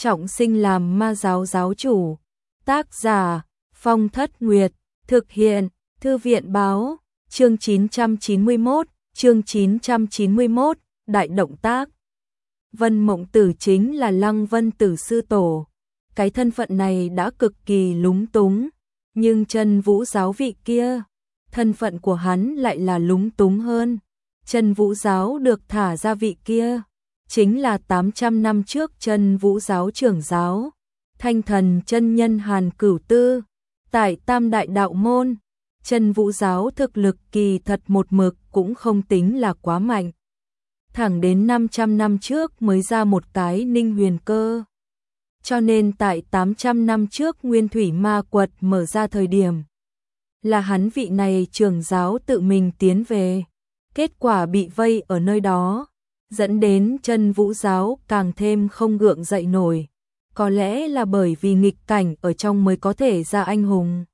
trọng sinh làm ma giáo giáo chủ. Tác giả Phong Thất Nguyệt, thực hiện Thư viện Báo, chương 991, đại động tác. Vân Mộng Tử chính là Lăng Vân Tử sư tổ. Cái thân phận này đã cực kỳ lúng túng, nhưng Chân Vũ giáo vị kia, thân phận của hắn lại là lúng túng hơn. Chân Vũ giáo được thả ra vị kia, chính là 800 năm trước Chân Vũ giáo trưởng giáo, Thanh Thần chân nhân Hàn Cửu Tư. Tại Tam Đại Đạo Môn, Chân Vũ giáo thực lực kỳ thật một mực cũng không tính là quá mạnh. Thẳng đến 500 năm trước mới ra một cái Ninh Huyền Cơ. Cho nên tại 800 năm trước Nguyên Thủy Ma Quật mở ra thời điểm, là hắn vị này trưởng giáo tự mình tiến về. Kết quả bị vây ở nơi đó, dẫn đến Chân Vũ giáo càng thêm không gượng dậy nổi. Có lẽ là bởi vì nghịch cảnh ở trong mới có thể ra anh hùng.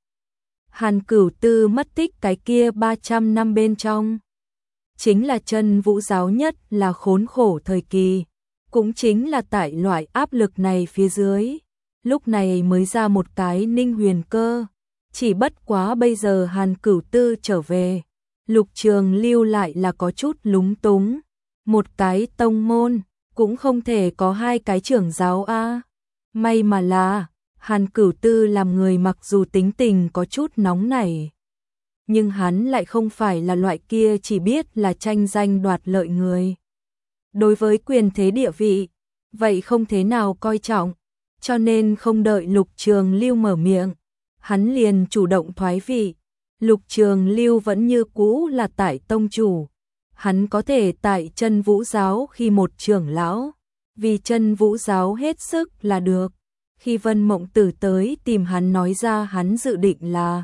Hàn Cửu Tư mất tích cái kia 300 năm bên trong, chính là Chân Vũ giáo nhất là khốn khổ thời kỳ. Cũng chính là tại loại áp lực này phía dưới, lúc này mới ra một cái Ninh Huyền Cơ. Chỉ bất quá bây giờ Hàn Cửu Tư trở về, Lục Trường Lưu lại là có chút lúng túng. Một cái tông môn, cũng không thể có hai cái trưởng giáo a. May mà là, Hàn Cửu Tư làm người mặc dù tính tình có chút nóng nảy, nhưng hắn lại không phải là loại kia chỉ biết là tranh danh đoạt lợi người. Đối với quyền thế địa vị, vậy không thế nào coi trọng, cho nên không đợi Lục Trường Lưu mở miệng, hắn liền chủ động thoái vị. Lục Trường Lưu vẫn như cũ là tại tông chủ, hắn có thể tại Chân Vũ giáo khi một trưởng lão, vì Chân Vũ giáo hết sức là được. Khi Vân Mộng Tử tới tìm hắn nói ra hắn dự định là,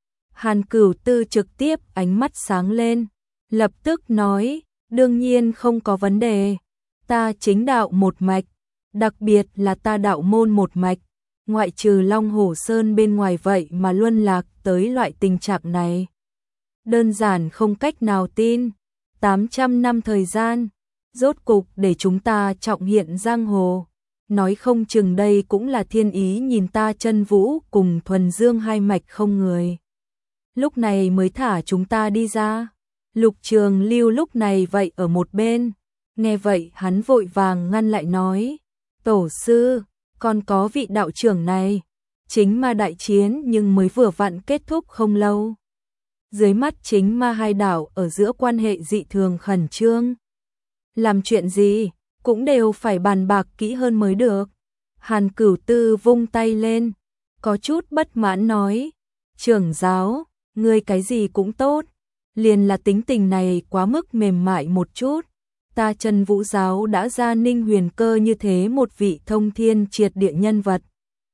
Hàn Cửu Tư trực tiếp ánh mắt sáng lên, lập tức nói, đương nhiên không có vấn đề, ta chính đạo một mạch, đặc biệt là ta đạo môn một mạch, ngoại trừ Long Hổ Sơn bên ngoài vậy mà luân lạc tới loại tình trạng này. Đơn giản không cách nào tin, 800 năm thời gian, rốt cục để chúng ta trọng hiện giang hồ. Nói không chừng đây cũng là thiên ý nhìn ta Chân Vũ cùng Thuần Dương hai mạch không người. Lúc này mới thả chúng ta đi ra. Lục Trường Lưu lúc này vậy ở một bên. Nghe vậy hắn vội vàng ngăn lại nói, tổ sư, còn có vị đạo trưởng này. Chính ma đại chiến nhưng mới vừa vặn kết thúc không lâu. Dưới mắt chính ma hai đạo ở giữa quan hệ dị thường khẩn trương. Làm chuyện gì cũng đều phải bàn bạc kỹ hơn mới được. Hàn Cửu Tư vung tay lên, có chút bất mãn nói, trưởng giáo, ngươi cái gì cũng tốt, liền là tính tình này quá mức mềm mại một chút. Ta Chân Vũ giáo đã ra Ninh Huyền Cơ như thế một vị thông thiên triệt địa nhân vật.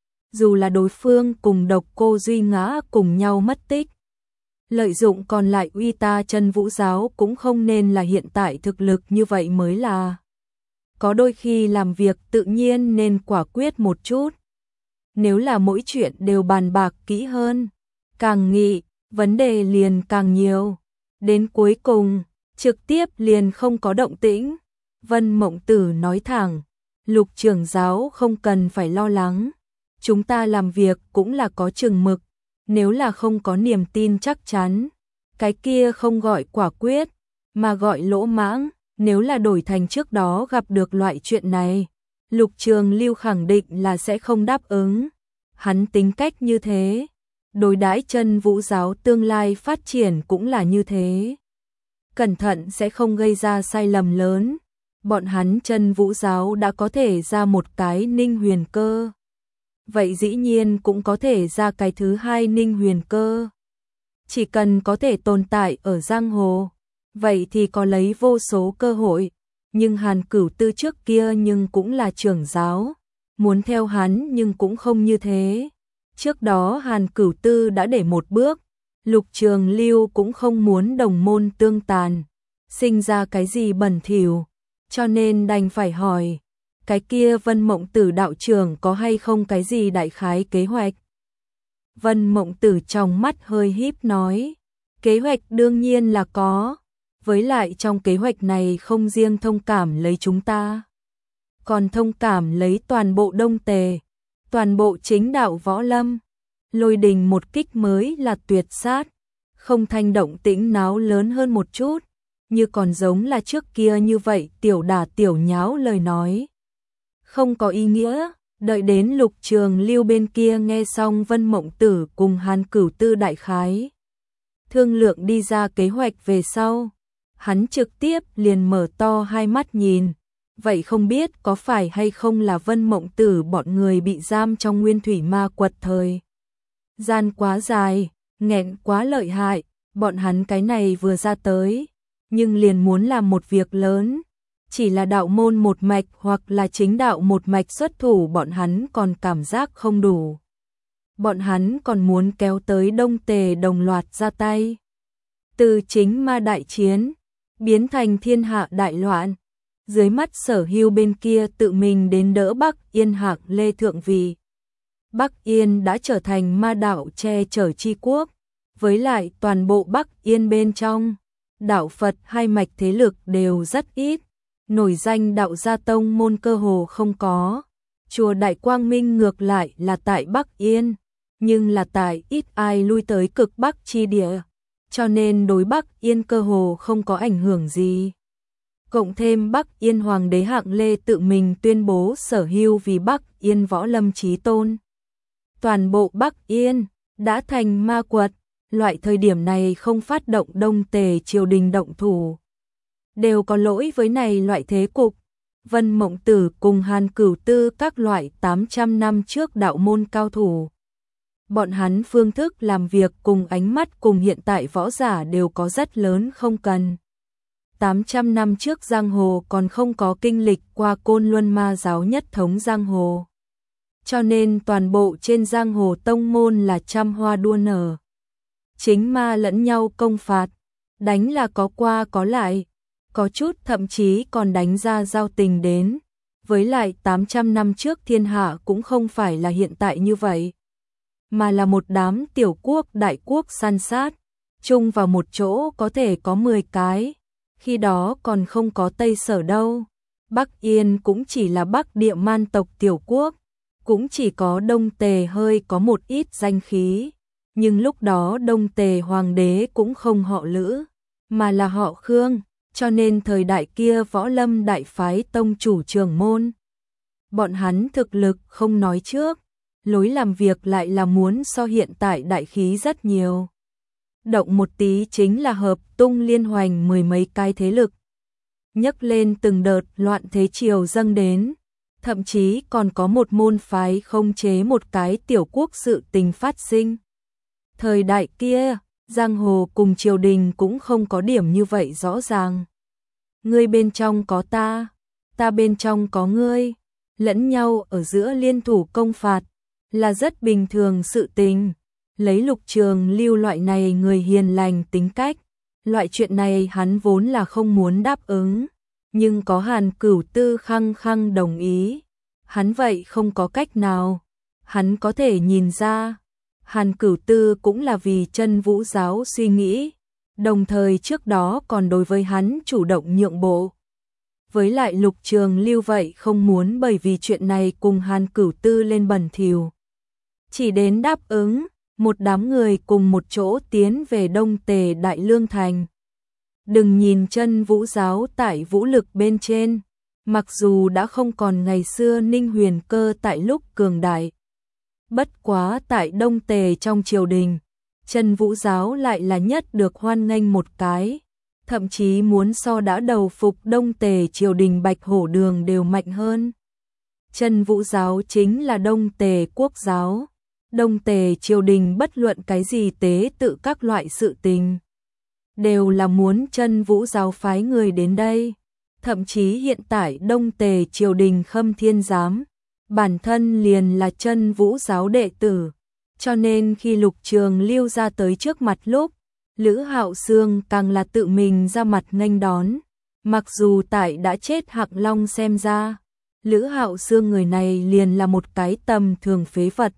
Dù là đối phương cùng Độc Cô Duy Ngã cùng nhau mất tích, lợi dụng còn lại uy ta Chân Vũ giáo cũng không nên là hiện tại thực lực như vậy mới là. Có đôi khi làm việc tự nhiên nên quả quyết một chút. Nếu là mỗi chuyện đều bàn bạc kỹ hơn, càng nghị, vấn đề liền càng nhiều. Đến cuối cùng, trực tiếp liền không có động tĩnh. Vân Mộng Tử nói thẳng, Lục trưởng giáo không cần phải lo lắng. Chúng ta làm việc cũng là có chừng mực. Nếu là không có niềm tin chắc chắn, cái kia không gọi quả quyết, mà gọi lỗ mãng. Nếu là đổi thành trước đó gặp được loại chuyện này, Lục Trường Lưu khẳng định là sẽ không đáp ứng. Hắn tính cách như thế, đối đãi Chân Vũ giáo tương lai phát triển cũng là như thế. Cẩn thận sẽ không gây ra sai lầm lớn. Bọn hắn Chân Vũ giáo đã có thể ra một cái Ninh Huyền Cơ, vậy dĩ nhiên cũng có thể ra cái thứ hai Ninh Huyền Cơ. Chỉ cần có thể tồn tại ở giang hồ, vậy thì có lấy vô số cơ hội. Nhưng Hàn Cửu Tư trước kia nhưng cũng là trưởng giáo, muốn theo hắn nhưng cũng không như thế. Trước đó Hàn Cửu Tư đã để một bước, Lục Trường Lưu cũng không muốn đồng môn tương tàn, sinh ra cái gì bẩn thỉu, cho nên đành phải hỏi, cái kia Vân Mộng Tử đạo trưởng có hay không cái gì đại khái kế hoạch? Vân Mộng Tử trong mắt hơi híp nói, kế hoạch đương nhiên là có. Với lại trong kế hoạch này không riêng thông cảm lấy chúng ta, còn thông cảm lấy toàn bộ Đông Tề, toàn bộ chính đạo võ lâm. Lôi đình một kích mới là tuyệt sát, không thanh động tĩnh náo lớn hơn một chút, như còn giống là trước kia như vậy tiểu đả tiểu nháo lời nói. Không có ý nghĩa, đợi đến Lục Trường Lưu bên kia nghe xong Vân Mộng Tử cùng Hàn Cửu Tư đại khái thương lượng đi ra kế hoạch về sau, hắn trực tiếp liền mở to hai mắt nhìn, vậy không biết có phải hay không là Vân Mộng Tử bọn người bị giam trong Nguyên Thủy Ma Quật thời gian quá dài, nghẹn quá lợi hại, bọn hắn cái này vừa ra tới, nhưng liền muốn làm một việc lớn, chỉ là đạo môn một mạch hoặc là chính đạo một mạch xuất thủ bọn hắn còn cảm giác không đủ. Bọn hắn còn muốn kéo tới Đông Tề đồng loạt ra tay. Từ chính ma đại chiến, biến thành thiên hạ đại loạn, dưới mắt Sở Hưu bên kia tự mình đến đỡ Bắc Yên Hạc Lê thượng vị. Bắc Yên đã trở thành ma đạo che chở chi quốc, với lại toàn bộ Bắc Yên bên trong, đạo Phật hai mạch thế lực đều rất ít, nổi danh đạo gia tông môn cơ hồ không có. Chùa Đại Quang Minh ngược lại là tại Bắc Yên, nhưng là tại ít ai lui tới cực Bắc chi địa, cho nên đối Bắc Yên cơ hồ không có ảnh hưởng gì. Cộng thêm Bắc Yên Hoàng đế Hạng Lê tự mình tuyên bố Sở Hưu vì Bắc Yên võ lâm chí tôn. Toàn bộ Bắc Yên đã thành ma quật, loại thời điểm này không phát động Đông Tề triều đình động thủ, đều có lỗi với này loại thế cục. Vân Mộng Tử cùng Hàn Cửu Tư các loại 800 năm trước đạo môn cao thủ. Bọn hắn phương thức làm việc cùng ánh mắt cùng hiện tại võ giả đều có rất lớn không cần. 800 năm trước giang hồ còn không có kinh lịch qua Côn Luân ma giáo nhất thống giang hồ. Cho nên toàn bộ trên giang hồ tông môn là trăm hoa đua nở. Chính ma lẫn nhau công phạt, đánh là có qua có lại, có chút thậm chí còn đánh ra giao tình đến. Với lại 800 năm trước thiên hạ cũng không phải là hiện tại như vậy, mà là một đám tiểu quốc đại quốc san sát, chung vào một chỗ có thể có 10 cái, khi đó còn không có Tây Sở đâu. Bắc Yên cũng chỉ là Bắc Địa man tộc tiểu quốc, cũng chỉ có Đông Tề hơi có một ít danh khí, nhưng lúc đó Đông Tề hoàng đế cũng không họ Lữ, mà là họ Khương, cho nên thời đại kia võ lâm đại phái tông chủ trưởng môn. Bọn hắn thực lực không nói trước, lối làm việc lại là muốn so hiện tại đại khí rất nhiều. Động một tí chính là hợp tung liên hoành mười mấy cái thế lực, nhấc lên từng đợt loạn thế triều dâng đến, thậm chí còn có một môn phái không chế một cái tiểu quốc sự tình phát sinh. Thời đại kia, giang hồ cùng triều đình cũng không có điểm như vậy rõ ràng. Ngươi bên trong có ta bên trong có ngươi, lẫn nhau ở giữa liên thủ công phạt, là rất bình thường sự tình. Lấy Lục Trường Lưu loại này người hiền lành tính cách, loại chuyện này hắn vốn là không muốn đáp ứng, nhưng có Hàn Cửu Tư khăng khăng đồng ý, hắn vậy không có cách nào. Hắn có thể nhìn ra, Hàn Cửu Tư cũng là vì Chân Vũ giáo suy nghĩ, đồng thời trước đó còn đối với hắn chủ động nhượng bộ. Với lại Lục Trường Lưu vậy không muốn bởi vì chuyện này cùng Hàn Cửu Tư lên bẩn thỉu, chỉ đến đáp ứng, một đám người cùng một chỗ tiến về Đông Tề Đại Lương Thành. Đừng nhìn Chân Vũ giáo tại vũ lực bên trên, mặc dù đã không còn ngày xưa Ninh Huyền Cơ tại lúc cường đại, bất quá tại Đông Tề trong triều đình, Chân Vũ giáo lại là nhất được hoan nghênh một cái, thậm chí muốn so đã đầu phục Đông Tề triều đình Bạch Hổ Đường đều mạnh hơn. Chân Vũ giáo chính là Đông Tề quốc giáo, Đông Tề triều đình bất luận cái gì tế tự các loại sự tình, đều là muốn Chân Vũ giáo phái người đến đây. Thậm chí hiện tại Đông Tề triều đình Khâm Thiên Giám, bản thân liền là Chân Vũ giáo đệ tử, cho nên khi Lục Trường Lưu ra tới trước mặt lúc, Lữ Hạo Xương càng là tự mình ra mặt nghênh đón. Mặc dù tại đã chết Hạng Long xem ra, Lữ Hạo Xương người này liền là một cái tầm thường phế vật,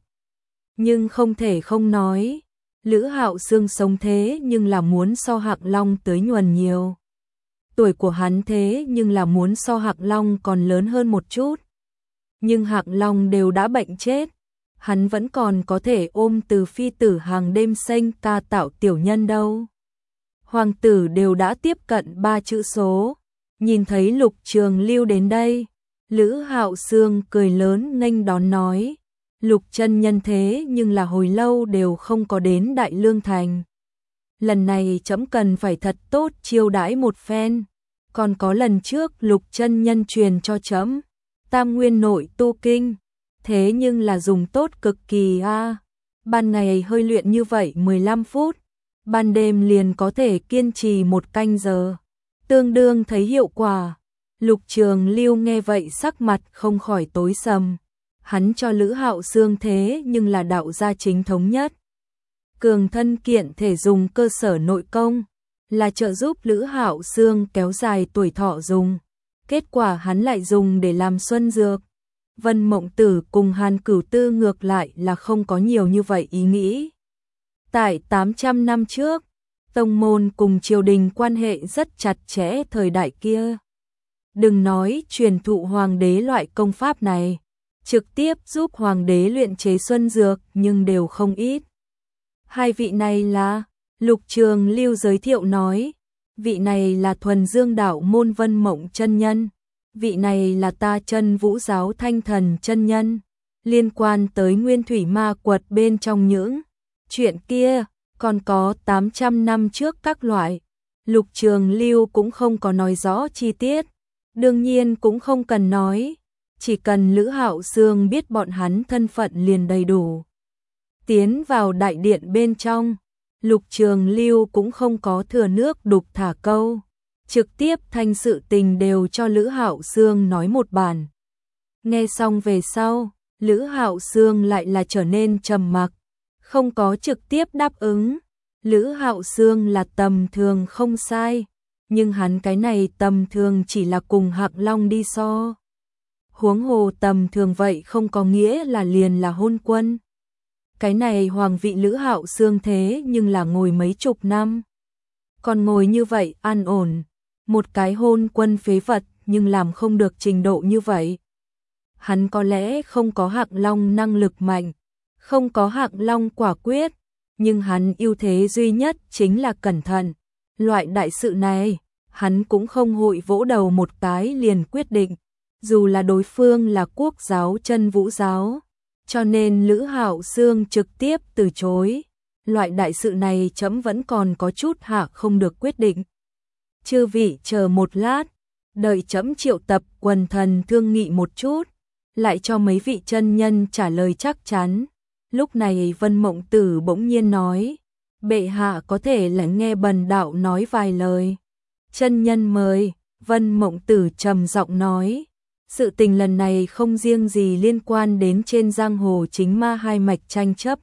nhưng không thể không nói, Lữ Hạo Xương sống thế nhưng là muốn so Hạng Long tới nhuần nhiều. tuổi của hắn thế nhưng là muốn so Hạc Long còn lớn hơn một chút. Nhưng Hạc Long đều đã bệnh chết, hắn vẫn còn có thể ôm Từ phi tử hàng đêm xanh ca tạo tiểu nhân đâu. Hoàng tử đều đã tiếp cận 3 chữ số, nhìn thấy Lục Trường Lưu đến đây, Lữ Hạo Sương cười lớn nghênh đón nói, Lục chân nhân thế nhưng là hồi lâu đều không có đến Đại Lương Thành. Lần này trẫm cần phải thật tốt chiêu đãi một phen, còn có lần trước Lục chân nhân truyền cho trẫm Tam Nguyên nội tu kinh, thế nhưng là dùng tốt cực kỳ a. Ban ngày hơi luyện như vậy 15 phút, ban đêm liền có thể kiên trì 1 canh giờ, tương đương thấy hiệu quả. Lục Trường Lưu nghe vậy sắc mặt không khỏi tối sầm, hắn cho Lữ Hạo Sương thế nhưng là đạo gia chính thống nhất. Cường thân kiện thể dùng cơ sở nội công, là trợ giúp Lữ Hạo Sương kéo dài tuổi thọ dùng. Kết quả hắn lại dùng để làm xuân dược. Vân Mộng Tử cùng Hàn Cửu Tư ngược lại là không có nhiều như vậy ý nghĩ. Tại 800 năm trước, tông môn cùng triều đình quan hệ rất chặt chẽ thời đại kia. Đừng nói truyền thụ hoàng đế loại công pháp này, trực tiếp giúp hoàng đế luyện chế xuân dược nhưng đều không ít. Hai vị này là, Lục Trường Lưu giới thiệu nói, vị này là Thuần Dương đạo môn Vân Mộng chân nhân, vị này là ta Chân Vũ giáo Thanh Thần chân nhân. Liên quan tới Nguyên Thủy Ma Quật bên trong những chuyện kia, còn có 800 năm trước các loại, Lục Trường Lưu cũng không có nói rõ chi tiết, đương nhiên cũng không cần nói, chỉ cần Lữ Hạo Sương biết bọn hắn thân phận liền đầy đủ. Tiến vào đại điện bên trong, Lục Trường Lưu cũng không có thừa nước đục thả câu, trực tiếp thanh sự tình đều cho Lữ Hạo Sương nói một bản. Nghe xong về sau, Lữ Hạo Sương lại là trở nên trầm mặc, không có trực tiếp đáp ứng. Lữ Hạo Sương là tầm thường không sai, nhưng hắn cái này tầm thường chỉ là cùng Hạc Long đi so. Huống hồ tầm thường vậy không có nghĩa là liền là hôn quân. Cái này hoàng vị Lữ Hạo Sương thế nhưng là ngồi mấy chục năm. Còn ngồi như vậy an ổn, một cái hôn quân phế vật nhưng làm không được trình độ như vậy. Hắn có lẽ không có Hạc Long năng lực mạnh, không có Hạc Long quả quyết, nhưng hắn ưu thế duy nhất chính là cẩn thận. Loại đại sự này, hắn cũng không hội vỗ đầu một cái liền quyết định, dù là đối phương là Quốc giáo Chân Vũ giáo. Cho nên Lữ Hạo Sương trực tiếp từ chối. Loại đại sự này trẫm vẫn còn có chút hạ không được quyết định. Chư vị chờ một lát, đợi trẫm triệu tập quần thần thương nghị một chút, lại cho mấy vị chân nhân trả lời chắc chắn. Lúc này Vân Mộng Tử bỗng nhiên nói, bệ hạ có thể là nghe bần đạo nói vài lời. Chân nhân mời. Vân Mộng Tử trầm giọng nói, sự tình lần này không riêng gì liên quan đến trên giang hồ chính ma hai mạch tranh chấp,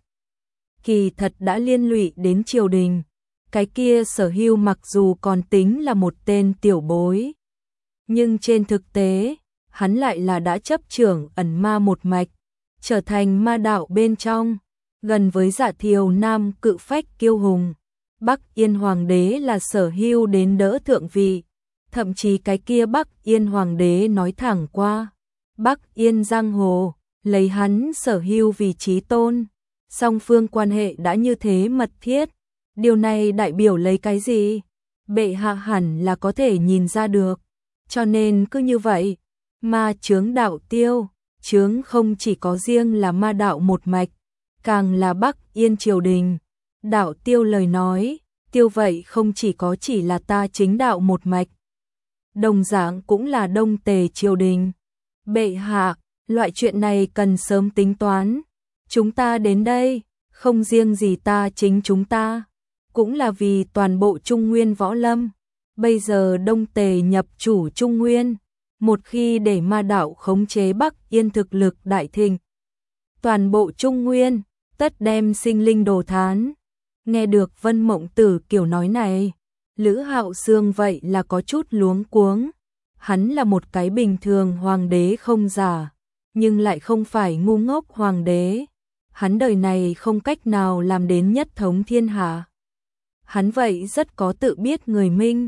kỳ thật đã liên lụy đến triều đình. Cái kia Sở Hưu mặc dù còn tính là một tên tiểu bối, nhưng trên thực tế, hắn lại là đã chấp trưởng ẩn ma một mạch, trở thành ma đạo bên trong, gần với Dạ Thiều Nam cự phách kiêu hùng. Bắc Yên Hoàng đế là Sở Hưu đến đỡ thượng vị. Thậm chí cái kia Bắc Yên Hoàng đế nói thẳng qua, Bắc Yên giang hồ, lấy hắn Sở Hưu vì chí tôn. Song phương quan hệ đã như thế mật thiết, điều này đại biểu lấy cái gì? Bệ hạ hẳn là có thể nhìn ra được. Cho nên cứ như vậy, ma chướng đạo tiêu, chướng không chỉ có riêng là ma đạo một mạch, càng là Bắc Yên triều đình. Đạo tiêu lời nói, tiêu vậy không chỉ là ta chính đạo một mạch, đồng dạng cũng là Đông Tề triều đình. Bệ hạ, loại chuyện này cần sớm tính toán. Chúng ta đến đây, không riêng gì ta chính chúng ta, cũng là vì toàn bộ Trung Nguyên võ lâm. Bây giờ Đông Tề nhập chủ Trung Nguyên, một khi để ma đạo khống chế Bắc Yên thực lực đại thịnh, toàn bộ Trung Nguyên tất đem sinh linh đồ thán. Nghe được Vân Mộng Tử kiểu nói này, Lữ Hạo Sương vậy là có chút luống cuống. Hắn là một cái bình thường hoàng đế không giả, nhưng lại không phải ngu ngốc hoàng đế. Hắn đời này không cách nào làm đến nhất thống thiên hạ. Hắn vậy rất có tự biết người minh,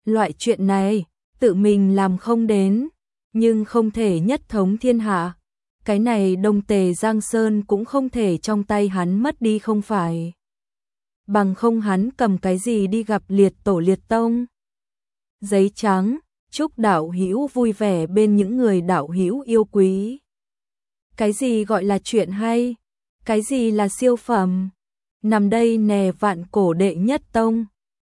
Loại chuyện này, tự mình làm không đến, nhưng không thể nhất thống thiên hạ. Cái này Đông Tề Giang Sơn cũng không thể trong tay hắn mất đi không phải. Bằng không hắn cầm cái gì đi gặp liệt tổ liệt tông. Giấy trắng, chúc đạo hữu vui vẻ bên những người đạo hữu yêu quý. Cái gì gọi là chuyện hay? Cái gì là siêu phẩm? Nằm đây nè vạn cổ đệ nhất tông.